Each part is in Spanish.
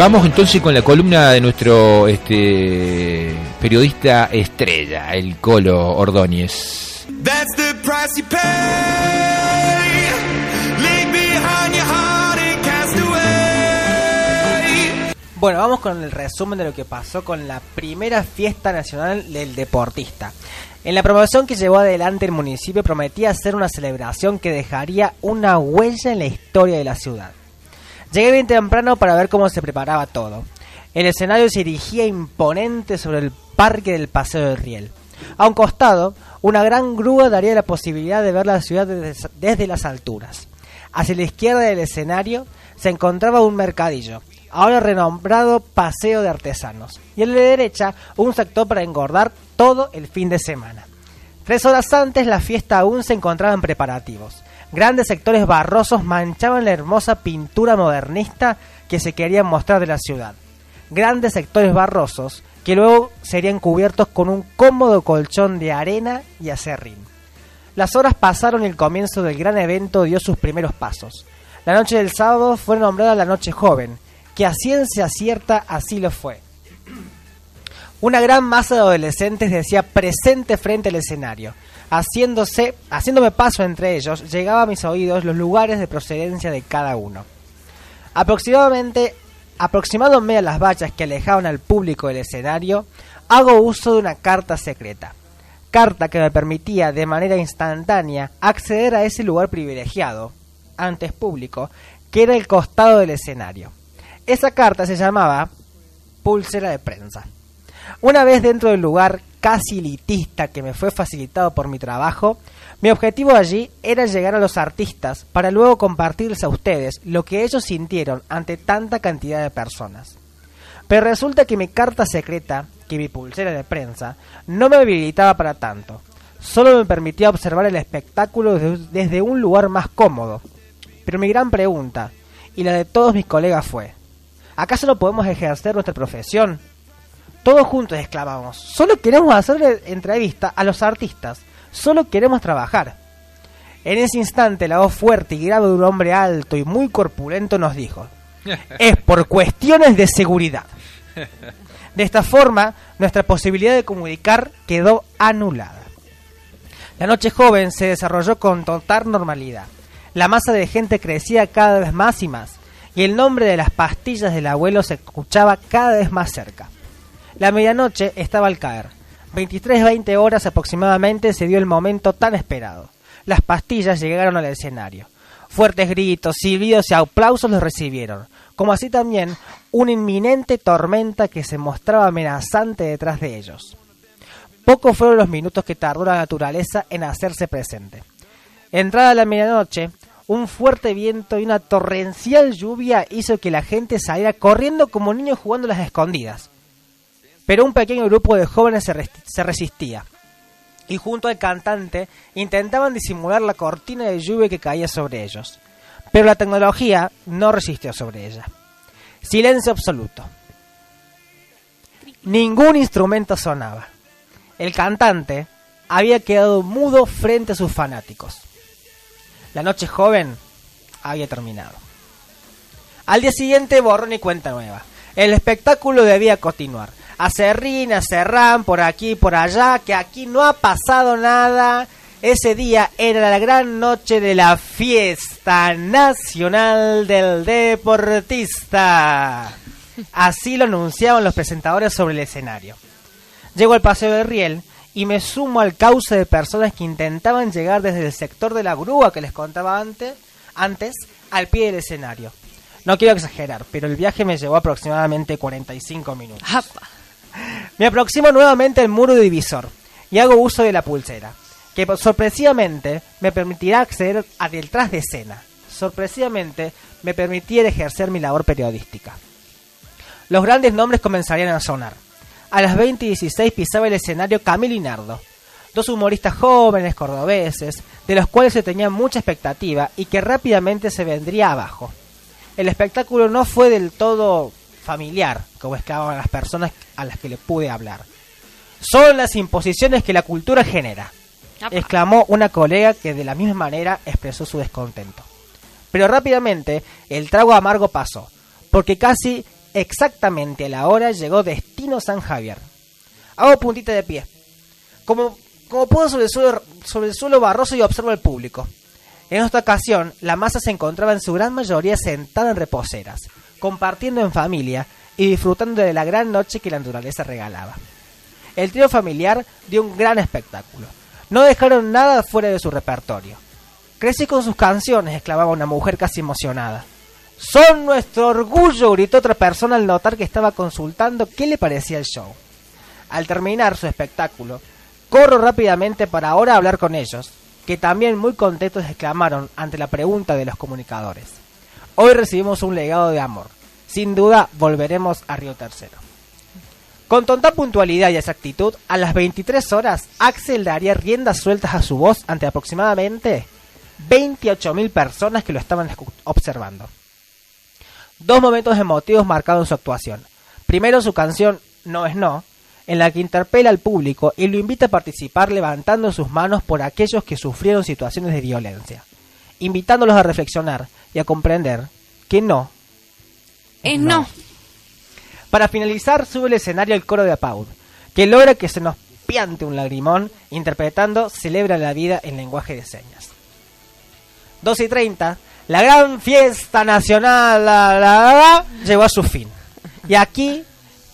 Vamos entonces con la columna de nuestro periodista estrella, el Colo Ordóñez. That's the price you pay. Leave behind your heart and cast away. Bueno, vamos con el resumen de lo que pasó con la primera fiesta nacional del deportista. En la promoción que llevó adelante el municipio prometía hacer una celebración que dejaría una huella en la historia de la ciudad. Llegué bien temprano para ver cómo se preparaba todo. El escenario se erigía imponente sobre el parque del Paseo del Riel. A un costado, una gran grúa daría la posibilidad de ver la ciudad desde las alturas. Hacia la izquierda del escenario se encontraba un mercadillo, ahora renombrado Paseo de Artesanos, y a la derecha un sector para engordar todo el fin de semana. 3 horas antes la fiesta aún se encontraba en preparativos. Grandes sectores barrosos manchaban la hermosa pintura modernista que se quería mostrar de la ciudad. Grandes sectores barrosos que luego serían cubiertos con un cómodo colchón de arena y acerrín. Las horas pasaron y el comienzo del gran evento dio sus primeros pasos. La noche del sábado fue nombrada la Noche Joven, que a ciencia cierta así lo fue. Una gran masa de adolescentes decía presente frente al escenario. Haciéndome paso entre ellos, llegaba a mis oídos los lugares de procedencia de cada uno. Aproximándome a las vallas que alejaban al público del escenario, hago uso de una carta secreta. Carta que me permitía de manera instantánea acceder a ese lugar privilegiado, antes público, que era el costado del escenario. Esa carta se llamaba pulsera de prensa. Una vez dentro del lugar casi elitista que me fue facilitado por mi trabajo, mi objetivo allí era llegar a los artistas para luego compartirles a ustedes lo que ellos sintieron ante tanta cantidad de personas. Pero resulta que mi carta secreta, que mi pulsera de prensa, no me habilitaba para tanto. Solo me permitía observar el espectáculo desde un lugar más cómodo. Pero mi gran pregunta, y la de todos mis colegas fue: ¿acaso no podemos ejercer nuestra profesión? Todos juntos exclamamos: solo queremos hacerle entrevista a los artistas, solo queremos trabajar. En ese instante la voz fuerte y grave de un hombre alto y muy corpulento nos dijo: es por cuestiones de seguridad. De esta forma, nuestra posibilidad de comunicar quedó anulada. La Noche Joven se desarrolló con total normalidad. La masa de gente crecía cada vez más y más, y el nombre de las pastillas del abuelo se escuchaba cada vez más cerca. La medianoche estaba al caer. 23:20 horas aproximadamente se dio el momento tan esperado. Las pastillas llegaron al escenario. Fuertes gritos, silbidos y aplausos los recibieron, como así también una inminente tormenta que se mostraba amenazante detrás de ellos. Pocos fueron los minutos que tardó la naturaleza en hacerse presente. Entrada la medianoche, un fuerte viento y una torrencial lluvia hizo que la gente saliera corriendo como niños jugando a las escondidas. Pero un pequeño grupo de jóvenes se resistía, y junto al cantante intentaban disimular la cortina de lluvia que caía sobre ellos. Pero la tecnología no resistió sobre ella. Silencio absoluto. Ningún instrumento sonaba. El cantante había quedado mudo frente a sus fanáticos. La Noche Joven había terminado. Al día siguiente, borrón y cuenta nueva. El espectáculo debía continuar. Acerrín, acerrán, por aquí, por allá, que aquí no ha pasado nada. Ese día era la gran noche de la fiesta nacional del deportista. Así lo anunciaban los presentadores sobre el escenario. Llego al Paseo del Riel y me sumo al cauce de personas que intentaban llegar desde el sector de la grúa que les contaba antes al pie del escenario. No quiero exagerar, pero el viaje me llevó aproximadamente 45 minutos. ¡Apa! Me aproximo nuevamente al muro divisor y hago uso de la pulsera, que sorpresivamente me permitirá acceder a detrás de escena. Sorpresivamente me permitirá ejercer mi labor periodística. Los grandes nombres comenzarían a sonar. A las 20:16 pisaba el escenario Camilo y Nardo, dos humoristas jóvenes cordobeses, de los cuales se tenía mucha expectativa y que rápidamente se vendría abajo. El espectáculo no fue del todo familiar, como exclamaban las personas a las que le pude hablar. Son las imposiciones que la cultura genera, exclamó una colega que de la misma manera expresó su descontento. Pero rápidamente el trago amargo pasó, porque casi exactamente a la hora llegó Destino San Javier. Hago puntita de pie. Como puedo sobre el suelo barroso y observo al público. En esta ocasión, la masa se encontraba en su gran mayoría sentada en reposeras, compartiendo en familia y disfrutando de la gran noche que la naturaleza regalaba. El trío familiar dio un gran espectáculo. No dejaron nada fuera de su repertorio. Crecí con sus canciones, exclamaba una mujer casi emocionada. Son nuestro orgullo, gritó otra persona al notar que estaba consultando qué le parecía el show. Al terminar su espectáculo, corro rápidamente para ahora hablar con ellos, que también muy contentos exclamaron ante la pregunta de los comunicadores. Hoy recibimos un legado de amor. Sin duda volveremos a Río Tercero. Con total puntualidad y exactitud, a las 23 horas, Axel daría riendas sueltas a su voz ante aproximadamente 28.000 personas que lo estaban observando. Dos momentos emotivos marcaron su actuación. Primero, su canción No es No, en la que interpela al público y lo invita a participar levantando sus manos por aquellos que sufrieron situaciones de violencia, invitándolos a reflexionar y a comprender que no es no. Para finalizar, sube al escenario el coro de Apaud, que logra que se nos piante un lagrimón interpretando Celebra la vida en lenguaje de señas. 2:30, la gran fiesta nacional llegó a su fin. Y aquí,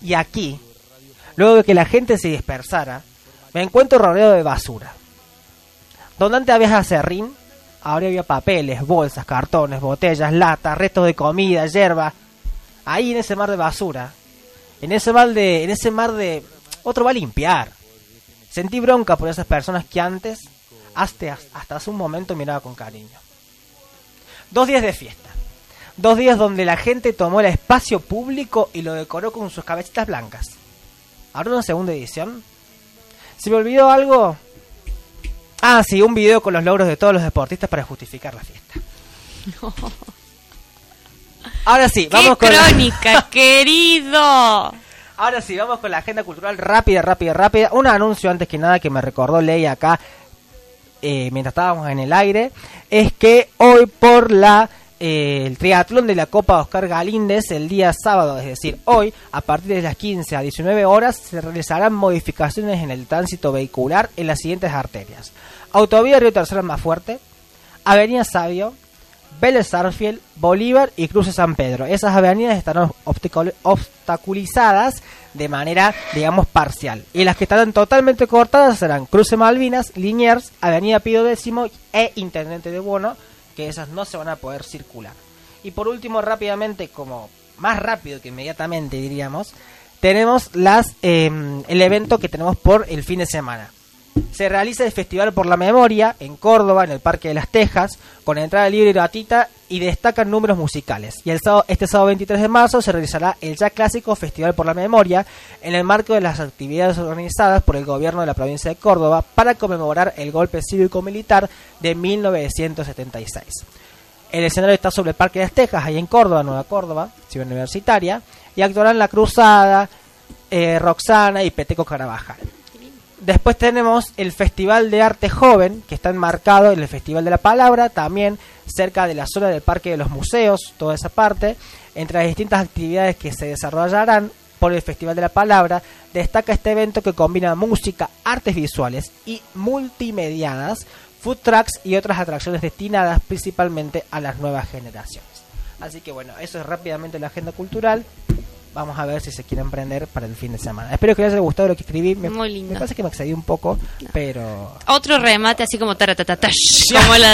luego de que la gente se dispersara, me encuentro rodeado de basura. Donde antes había acerrín, ahora había papeles, bolsas, cartones, botellas, latas, restos de comida, hierba. Ahí en ese mar de basura, en ese mar de otro va a limpiar. Sentí bronca por esas personas que antes, hasta hace un momento, miraba con cariño. 2 días de fiesta. 2 días donde la gente tomó el espacio público y lo decoró con sus cabecitas blancas. ¿Habrá una segunda edición? ¿Se me olvidó algo? Ah, sí, un video con los logros de todos los deportistas para justificar la fiesta. No. Ahora sí, vamos ¡Qué con crónica, querido! Ahora sí, vamos con la agenda cultural rápida. Un anuncio antes que nada que me recordó Ley acá mientras estábamos en el aire. Es que hoy por el triatlón de la Copa Oscar Galíndez, el día sábado, es decir, hoy, a partir de las 15 a 19 horas, se realizarán modificaciones en el tránsito vehicular en las siguientes arterias. Autovía Río Tercero más fuerte, Avenida Sabio, Vélez Sarsfield, Bolívar y Cruce San Pedro. Esas avenidas estarán obstaculizadas de manera, digamos, parcial. Y las que estarán totalmente cortadas serán Cruce Malvinas, Liniers, Avenida Pío X e Intendente de Bono, que esas no se van a poder circular. Y por último, rápidamente, como más rápido que inmediatamente diríamos, tenemos el evento que tenemos por el fin de semana. Se realiza el Festival por la Memoria en Córdoba, en el Parque de las Tejas, con entrada libre y gratuita y destacan números musicales. Y este sábado 23 de marzo se realizará el ya clásico Festival por la Memoria en el marco de las actividades organizadas por el gobierno de la provincia de Córdoba para conmemorar el golpe cívico-militar de 1976. El escenario está sobre el Parque de las Tejas, ahí en Córdoba, Nueva Córdoba, ciudad universitaria, y actuarán La Cruzada, Roxana y Peteco Carabajal. Después tenemos el Festival de Arte Joven, que está enmarcado en el Festival de la Palabra, también cerca de la zona del Parque de los Museos, toda esa parte. Entre las distintas actividades que se desarrollarán por el Festival de la Palabra, destaca este evento que combina música, artes visuales y multimedianas, food trucks y otras atracciones destinadas principalmente a las nuevas generaciones. Así que bueno, eso es rápidamente la agenda cultural. Vamos a ver si se quieren prender para el fin de semana. Espero que les haya gustado lo que escribí. Muy lindo. Me parece que me excedí un poco, pero... Otro remate así como taratatatash, como la